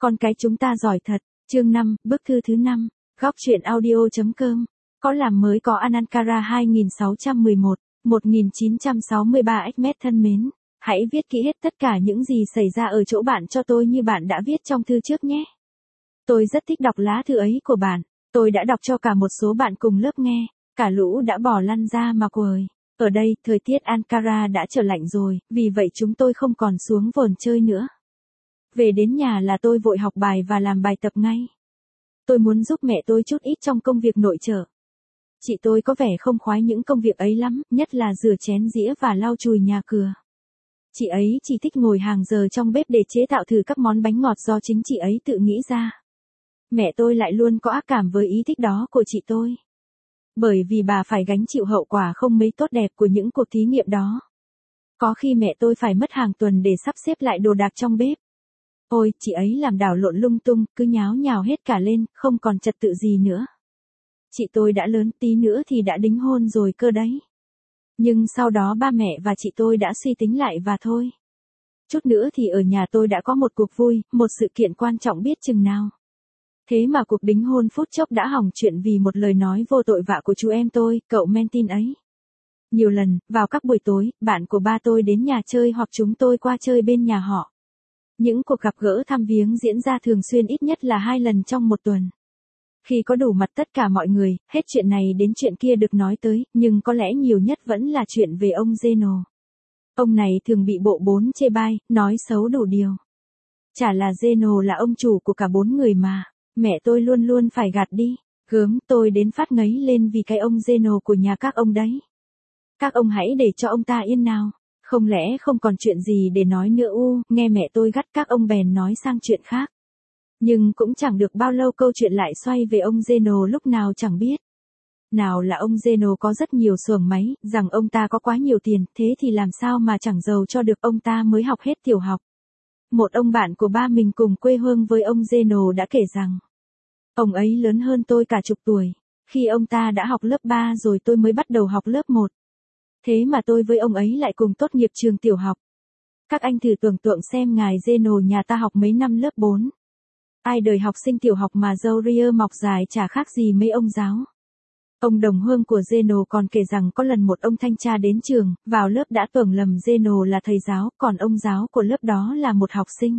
Con cái chúng ta giỏi thật. Chương 5, bức thư thứ 5. Góc truyện audio.com. Có làm mới có Anankara 2611, 1963 Ahmed thân mến. Hãy viết kỹ hết tất cả những gì xảy ra ở chỗ bạn cho tôi như bạn đã viết trong thư trước nhé. Tôi rất thích đọc lá thư ấy của bạn. Tôi đã đọc cho cả một số bạn cùng lớp nghe. Cả lũ đã bỏ lăn ra mà quời. Ở đây, thời tiết Ankara đã trở lạnh rồi, vì vậy chúng tôi không còn xuống vườn chơi nữa. Về đến nhà là tôi vội học bài và làm bài tập ngay. Tôi muốn giúp mẹ tôi chút ít trong công việc nội trợ. Chị tôi có vẻ không khoái những công việc ấy lắm, nhất là rửa chén dĩa và lau chùi nhà cửa. Chị ấy chỉ thích ngồi hàng giờ trong bếp để chế tạo thử các món bánh ngọt do chính chị ấy tự nghĩ ra. Mẹ tôi lại luôn có ác cảm với ý thích đó của chị tôi. Bởi vì bà phải gánh chịu hậu quả không mấy tốt đẹp của những cuộc thí nghiệm đó. Có khi mẹ tôi phải mất hàng tuần để sắp xếp lại đồ đạc trong bếp. Ôi, chị ấy làm đảo lộn lung tung, cứ nháo nhào hết cả lên, không còn trật tự gì nữa. Chị tôi đã lớn, tí nữa thì đã đính hôn rồi cơ đấy. Nhưng sau đó ba mẹ và chị tôi đã suy tính lại và thôi. Chút nữa thì ở nhà tôi đã có một cuộc vui, một sự kiện quan trọng biết chừng nào. Thế mà cuộc đính hôn phút chốc đã hỏng chuyện vì một lời nói vô tội vạ của chú em tôi, cậu Mentin ấy. Nhiều lần, vào các buổi tối, bạn của ba tôi đến nhà chơi hoặc chúng tôi qua chơi bên nhà họ. Những cuộc gặp gỡ thăm viếng diễn ra thường xuyên ít nhất là 2 lần trong một tuần. Khi có đủ mặt tất cả mọi người, hết chuyện này đến chuyện kia được nói tới, nhưng có lẽ nhiều nhất vẫn là chuyện về ông Zeno. Ông này thường bị bộ 4 chê bai, nói xấu đủ điều. Chả là Zeno là ông chủ của cả 4 người mà. Mẹ tôi luôn luôn phải gạt đi. Gớm, tôi đến phát ngấy lên vì cái ông Zeno của nhà các ông đấy. Các ông hãy để cho ông ta yên nào. Không lẽ không còn chuyện gì để nói nữa nghe mẹ tôi gắt các ông bèn nói sang chuyện khác. Nhưng cũng chẳng được bao lâu câu chuyện lại xoay về ông Zeno lúc nào chẳng biết. Nào là ông Zeno có rất nhiều xuồng máy, rằng ông ta có quá nhiều tiền, thế thì làm sao mà chẳng giàu cho được ông ta mới học hết tiểu học. Một ông bạn của ba mình cùng quê hương với ông Zeno đã kể rằng, ông ấy lớn hơn tôi cả chục tuổi. Khi ông ta đã học lớp 3 rồi tôi mới bắt đầu học lớp 1. Thế mà tôi với ông ấy lại cùng tốt nghiệp trường tiểu học. Các anh thử tưởng tượng xem ngài Zeno nhà ta học mấy năm lớp 4. Ai đời học sinh tiểu học mà râu ria mọc dài chả khác gì mấy ông giáo. Ông đồng hương của Zeno còn kể rằng có lần một ông thanh tra đến trường, vào lớp đã tưởng lầm Zeno là thầy giáo, còn ông giáo của lớp đó là một học sinh.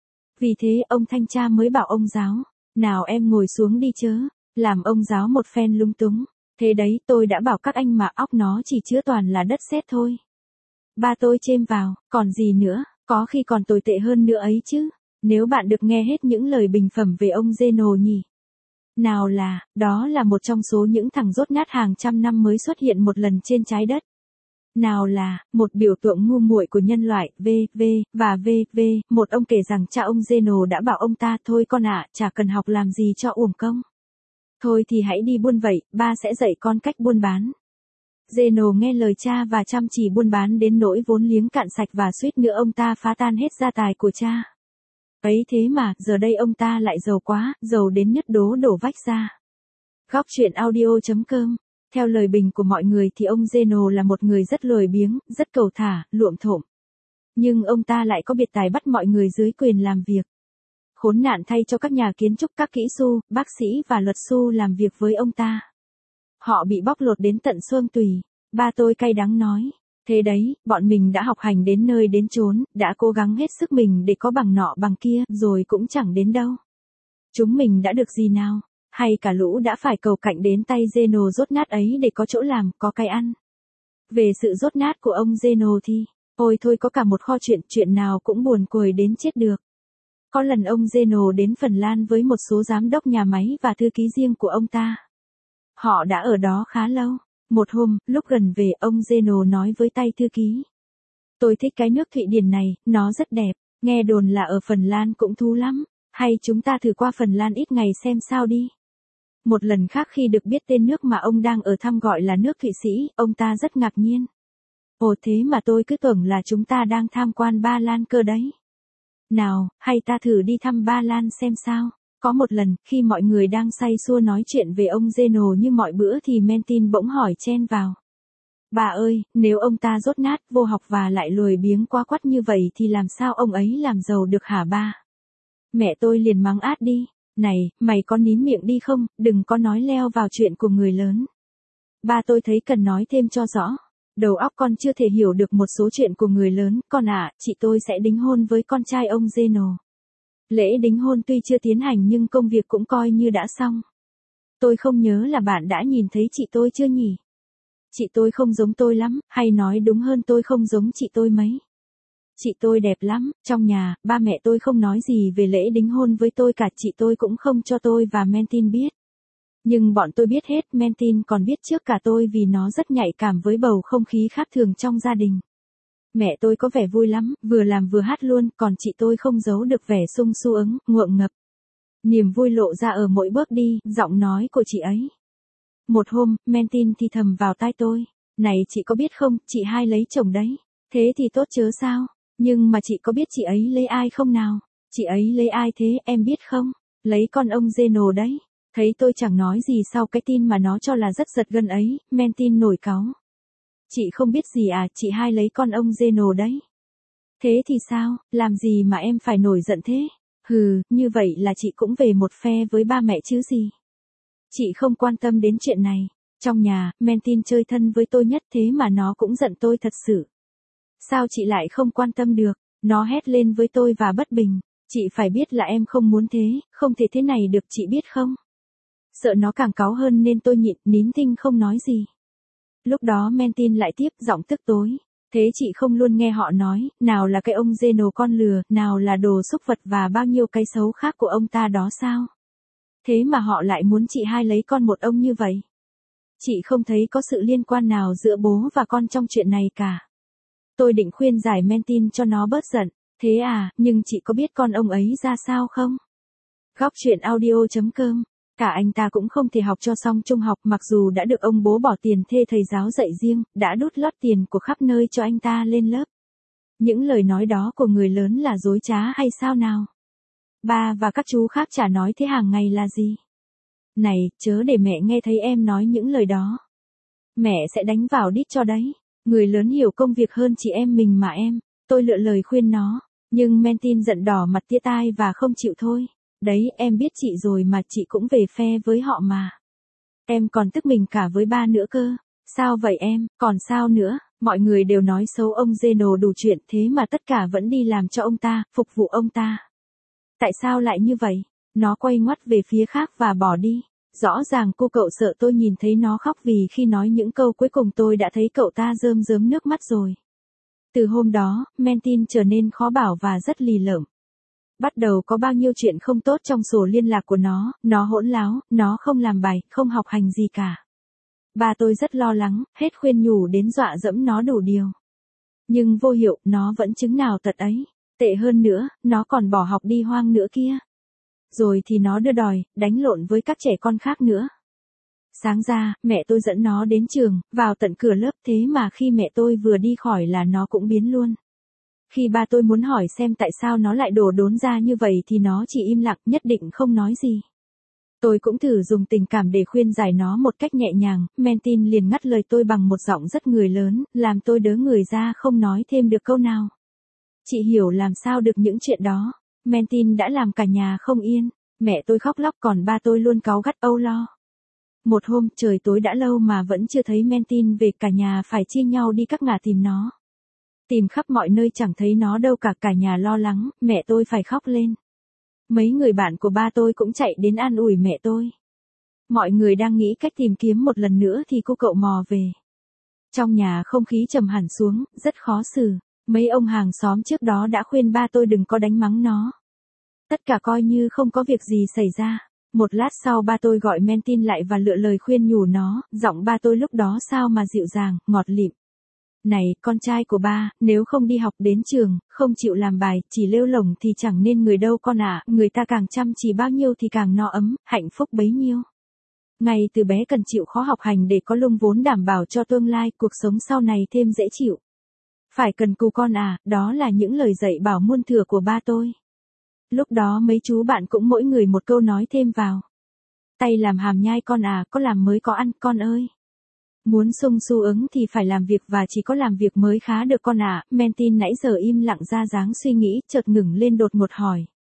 Vì thế ông thanh tra mới bảo ông giáo, nào em ngồi xuống đi chớ, làm ông giáo một phen lung túng. Thế đấy, tôi đã bảo các anh mà óc nó chỉ chứa toàn là đất sét thôi. Ba tôi chêm vào, còn gì nữa, có khi còn tồi tệ hơn nữa ấy chứ, nếu bạn được nghe hết những lời bình phẩm về ông Zeno nhỉ. Nào là, đó là một trong số những thằng dốt nát hàng trăm năm mới xuất hiện một lần trên trái đất. Nào là, một biểu tượng ngu muội của nhân loại, và một ông kể rằng cha ông Zeno đã bảo ông ta, thôi con ạ, chả cần học làm gì cho uổng công. Thôi thì hãy đi buôn vậy, ba sẽ dạy con cách buôn bán. Zeno nghe lời cha và chăm chỉ buôn bán đến nỗi vốn liếng cạn sạch và suýt nữa ông ta phá tan hết gia tài của cha. Ấy thế mà, giờ đây ông ta lại giàu quá, giàu đến nứt đố đổ vách ra. Góc truyện audio.com. Theo lời bình của mọi người thì ông Zeno là một người rất lười biếng, rất cầu thả, luộm thộm. Nhưng ông ta lại có biệt tài bắt mọi người dưới quyền làm việc. Khốn nạn thay cho các nhà kiến trúc, các kỹ sư, bác sĩ và luật sư làm việc với ông ta. Họ bị bóc lột đến tận xương tủy. Ba tôi cay đắng nói. Thế đấy, bọn mình đã học hành đến nơi đến chốn, đã cố gắng hết sức mình để có bằng nọ bằng kia, rồi cũng chẳng đến đâu. Chúng mình đã được gì nào? Hay cả lũ đã phải cầu cạnh đến tay Zeno dốt nát ấy để có chỗ làm, có cái ăn. Về sự dốt nát của ông Zeno thì, ôi thôi có cả một kho chuyện nào cũng buồn cười đến chết được. Có lần ông Zeno đến Phần Lan với một số giám đốc nhà máy và thư ký riêng của ông ta. Họ đã ở đó khá lâu. Một hôm, lúc gần về, ông Zeno nói với tay thư ký. Tôi thích cái nước Thụy Điển này, nó rất đẹp, nghe đồn là ở Phần Lan cũng thú lắm, hay chúng ta thử qua Phần Lan ít ngày xem sao đi. Một lần khác khi được biết tên nước mà ông đang ở thăm gọi là nước Thụy Sĩ, ông ta rất ngạc nhiên. Ồ thế mà tôi cứ tưởng là chúng ta đang tham quan Ba Lan cơ đấy. Nào, hay ta thử đi thăm Ba Lan xem sao. Có một lần, khi mọi người đang say sưa nói chuyện về ông Zeno như mọi bữa thì Mentin bỗng hỏi chen vào. Bà ơi, nếu ông ta dốt nát, vô học và lại lười biếng quá quắt như vậy thì làm sao ông ấy làm giàu được hả ba? Mẹ tôi liền mắng át đi. Này, mày có nín miệng đi không, đừng có nói leo vào chuyện của người lớn. Ba tôi thấy cần nói thêm cho rõ. Đầu óc con chưa thể hiểu được một số chuyện của người lớn, con ạ, chị tôi sẽ đính hôn với con trai ông Zeno. Lễ đính hôn tuy chưa tiến hành nhưng công việc cũng coi như đã xong. Tôi không nhớ là bạn đã nhìn thấy chị tôi chưa nhỉ? Chị tôi không giống tôi lắm, hay nói đúng hơn tôi không giống chị tôi mấy. Chị tôi đẹp lắm, trong nhà, ba mẹ tôi không nói gì về lễ đính hôn với tôi cả, chị tôi cũng không cho tôi và Mentin biết. Nhưng bọn tôi biết hết, Mentin còn biết trước cả tôi vì nó rất nhạy cảm với bầu không khí khác thường trong gia đình. Mẹ tôi có vẻ vui lắm, vừa làm vừa hát luôn, còn chị tôi không giấu được vẻ sung sướng, ngượng ngập. Niềm vui lộ ra ở mỗi bước đi, giọng nói của chị ấy. Một hôm, Mentin thì thầm vào tai tôi. Này chị có biết không, chị hai lấy chồng đấy. Thế thì tốt chớ sao. Nhưng mà chị có biết chị ấy lấy ai không nào? Chị ấy lấy ai thế, em biết không? Lấy con ông Zeno đấy. Thấy tôi chẳng nói gì sau cái tin mà nó cho là rất giật gân ấy, Mentin nổi cáu. Chị không biết gì à, chị hai lấy con ông Zeno đấy. Thế thì sao, làm gì mà em phải nổi giận thế? Hừ, như vậy là chị cũng về một phe với ba mẹ chứ gì. Chị không quan tâm đến chuyện này. Trong nhà, Mentin chơi thân với tôi nhất thế mà nó cũng giận tôi thật sự. Sao chị lại không quan tâm được? Nó hét lên với tôi và bất bình. Chị phải biết là em không muốn thế, không thể thế này được chị biết không? Sợ nó càng cáu hơn nên tôi nhịn, nín thinh không nói gì. Lúc đó Mentin lại tiếp giọng tức tối. Thế chị không luôn nghe họ nói, nào là cái ông Zeno con lừa, nào là đồ xúc vật và bao nhiêu cái xấu khác của ông ta đó sao? Thế mà họ lại muốn chị hai lấy con một ông như vậy. Chị không thấy có sự liên quan nào giữa bố và con trong chuyện này cả. Tôi định khuyên giải Mentin cho nó bớt giận. Thế à, nhưng chị có biết con ông ấy ra sao không? Góc chuyện audio.com. Cả anh ta cũng không thể học cho xong trung học mặc dù đã được ông bố bỏ tiền thuê thầy giáo dạy riêng, đã đút lót tiền của khắp nơi cho anh ta lên lớp. Những lời nói đó của người lớn là dối trá hay sao nào? Ba và các chú khác chả nói thế hàng ngày là gì? Này, chớ để mẹ nghe thấy em nói những lời đó. Mẹ sẽ đánh vào đít cho đấy. Người lớn hiểu công việc hơn chị em mình mà em. Tôi lựa lời khuyên nó. Nhưng Mentin giận đỏ mặt tía tai và không chịu thôi. Đấy, em biết chị rồi mà chị cũng về phe với họ mà. Em còn tức mình cả với ba nữa cơ. Sao vậy em, còn sao nữa? Mọi người đều nói xấu ông Zeno đủ chuyện thế mà tất cả vẫn đi làm cho ông ta, phục vụ ông ta. Tại sao lại như vậy? Nó quay ngoắt về phía khác và bỏ đi. Rõ ràng cô cậu sợ tôi nhìn thấy nó khóc vì khi nói những câu cuối cùng tôi đã thấy cậu ta rơm rớm nước mắt rồi. Từ hôm đó, Mentin trở nên khó bảo và rất lì lợm. Bắt đầu có bao nhiêu chuyện không tốt trong sổ liên lạc của nó hỗn láo, nó không làm bài, không học hành gì cả. Ba tôi rất lo lắng, hết khuyên nhủ đến dọa dẫm nó đủ điều. Nhưng vô hiệu, nó vẫn chứng nào tật ấy. Tệ hơn nữa, nó còn bỏ học đi hoang nữa kia. Rồi thì nó đưa đòi, đánh lộn với các trẻ con khác nữa. Sáng ra, mẹ tôi dẫn nó đến trường, vào tận cửa lớp thế mà khi mẹ tôi vừa đi khỏi là nó cũng biến luôn. Khi ba tôi muốn hỏi xem tại sao nó lại đổ đốn ra như vậy thì nó chỉ im lặng nhất định không nói gì. Tôi cũng thử dùng tình cảm để khuyên giải nó một cách nhẹ nhàng, Mentin liền ngắt lời tôi bằng một giọng rất người lớn, làm tôi đớ người ra không nói thêm được câu nào. Chị hiểu làm sao được những chuyện đó. Mentin đã làm cả nhà không yên, mẹ tôi khóc lóc còn ba tôi luôn cáu gắt âu lo. Một hôm trời tối đã lâu mà vẫn chưa thấy Mentin về cả nhà phải chia nhau đi các ngả tìm nó. Tìm khắp mọi nơi chẳng thấy nó đâu cả nhà lo lắng, mẹ tôi phải khóc lên. Mấy người bạn của ba tôi cũng chạy đến an ủi mẹ tôi. Mọi người đang nghĩ cách tìm kiếm một lần nữa thì cô cậu mò về. Trong nhà không khí trầm hẳn xuống, rất khó xử. Mấy ông hàng xóm trước đó đã khuyên ba tôi đừng có đánh mắng nó. Tất cả coi như không có việc gì xảy ra. Một lát sau ba tôi gọi Mentin lại và lựa lời khuyên nhủ nó, giọng ba tôi lúc đó sao mà dịu dàng, ngọt lịm. Này, con trai của ba, nếu không đi học đến trường, không chịu làm bài, chỉ lêu lổng thì chẳng nên người đâu con ạ, người ta càng chăm chỉ bao nhiêu thì càng no ấm, hạnh phúc bấy nhiêu. Ngay từ bé cần chịu khó học hành để có lung vốn đảm bảo cho tương lai, cuộc sống sau này thêm dễ chịu. Phải cần cù con à, đó là những lời dạy bảo muôn thuở của ba tôi. Lúc đó mấy chú bạn cũng mỗi người một câu nói thêm vào. Tay làm hàm nhai con à, có làm mới có ăn, con ơi. Muốn sung xu ứng thì phải làm việc và chỉ có làm việc mới khá được con ạ. Mentin nãy giờ im lặng ra dáng suy nghĩ, chợt ngừng lên đột ngột hỏi.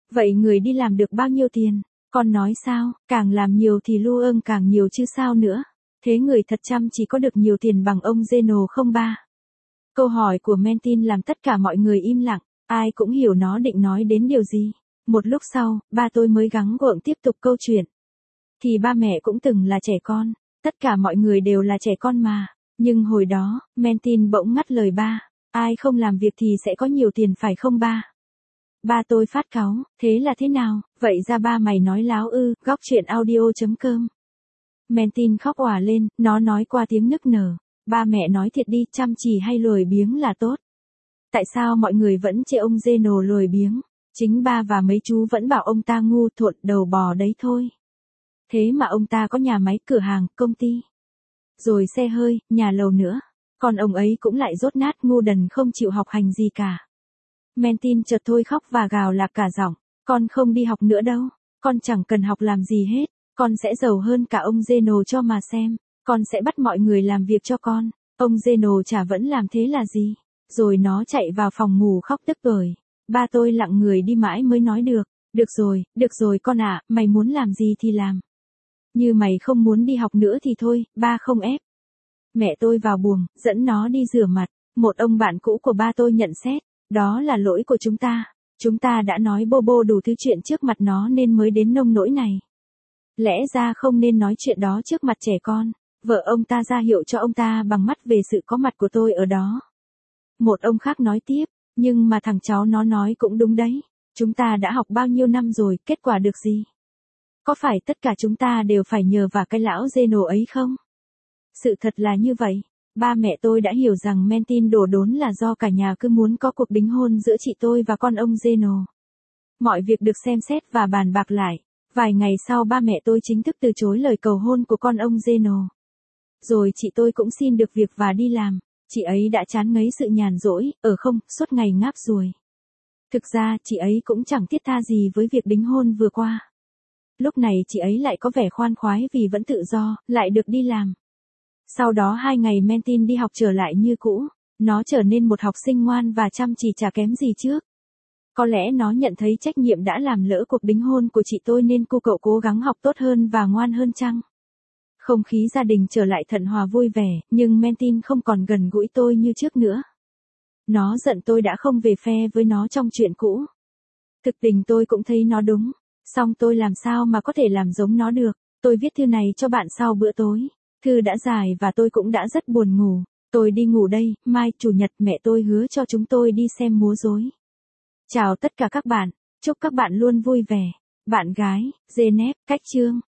Vậy người đi làm được bao nhiêu tiền? Con nói sao, càng làm nhiều thì lưu ơn càng nhiều chứ sao nữa. Thế người thật chăm chỉ có được nhiều tiền bằng ông Zeno không ba? Câu hỏi của Mentin làm tất cả mọi người im lặng, ai cũng hiểu nó định nói đến điều gì. Một lúc sau, ba tôi mới gắng gượng tiếp tục câu chuyện. Thì ba mẹ cũng từng là trẻ con, tất cả mọi người đều là trẻ con mà. Nhưng hồi đó, Mentin bỗng ngắt lời ba, ai không làm việc thì sẽ có nhiều tiền phải không ba? Ba tôi phát cáu, thế là thế nào, vậy ra ba mày nói láo ư, góc chuyện audio.com. Mentin khóc òa lên, nó nói qua tiếng nức nở. Ba mẹ nói thiệt đi, chăm chỉ hay lười biếng là tốt. Tại sao mọi người vẫn chê ông Zeno lười biếng? Chính ba và mấy chú vẫn bảo ông ta ngu thuận đầu bò đấy thôi. Thế mà ông ta có nhà máy, cửa hàng, công ty. Rồi xe hơi, nhà lầu nữa. Còn ông ấy cũng lại dốt nát ngu đần không chịu học hành gì cả. Mentin chợt thôi khóc và gào lạc cả giọng. Con không đi học nữa đâu. Con chẳng cần học làm gì hết. Con sẽ giàu hơn cả ông Zeno cho mà xem. Con sẽ bắt mọi người làm việc cho con. Ông Zeno chả vẫn làm thế là gì. Rồi nó chạy vào phòng ngủ khóc tức tưởi. Ba tôi lặng người đi mãi mới nói được. Được rồi con ạ, mày muốn làm gì thì làm. Như mày không muốn đi học nữa thì thôi, ba không ép. Mẹ tôi vào buồng, dẫn nó đi rửa mặt. Một ông bạn cũ của ba tôi nhận xét. Đó là lỗi của chúng ta. Chúng ta đã nói bô bô đủ thứ chuyện trước mặt nó nên mới đến nông nỗi này. Lẽ ra không nên nói chuyện đó trước mặt trẻ con. Vợ ông ta ra hiệu cho ông ta bằng mắt về sự có mặt của tôi ở đó. Một ông khác nói tiếp, nhưng mà thằng cháu nó nói cũng đúng đấy. Chúng ta đã học bao nhiêu năm rồi, kết quả được gì? Có phải tất cả chúng ta đều phải nhờ vào cái lão Zeno ấy không? Sự thật là như vậy. Ba mẹ tôi đã hiểu rằng Mentin đổ đốn là do cả nhà cứ muốn có cuộc đính hôn giữa chị tôi và con ông Zeno. Mọi việc được xem xét và bàn bạc lại. Vài ngày sau ba mẹ tôi chính thức từ chối lời cầu hôn của con ông Zeno. Rồi chị tôi cũng xin được việc và đi làm. Chị ấy đã chán ngấy sự nhàn rỗi, ở không, suốt ngày ngáp ruồi. Thực ra, chị ấy cũng chẳng thiết tha gì với việc đính hôn vừa qua. Lúc này chị ấy lại có vẻ khoan khoái vì vẫn tự do, lại được đi làm. Sau đó 2 ngày Mentin đi học trở lại như cũ. Nó trở nên một học sinh ngoan và chăm chỉ chả kém gì trước. Có lẽ nó nhận thấy trách nhiệm đã làm lỡ cuộc đính hôn của chị tôi nên cô cậu cố gắng học tốt hơn và ngoan hơn chăng? Không khí gia đình trở lại thuận hòa vui vẻ, nhưng Mentin không còn gần gũi tôi như trước nữa. Nó giận tôi đã không về phe với nó trong chuyện cũ. Thực tình tôi cũng thấy nó đúng. Song tôi làm sao mà có thể làm giống nó được. Tôi viết thư này cho bạn sau bữa tối. Thư đã dài và tôi cũng đã rất buồn ngủ. Tôi đi ngủ đây, mai chủ nhật mẹ tôi hứa cho chúng tôi đi xem múa rối. Chào tất cả các bạn, chúc các bạn luôn vui vẻ. Bạn gái, Genep, Cách Trương.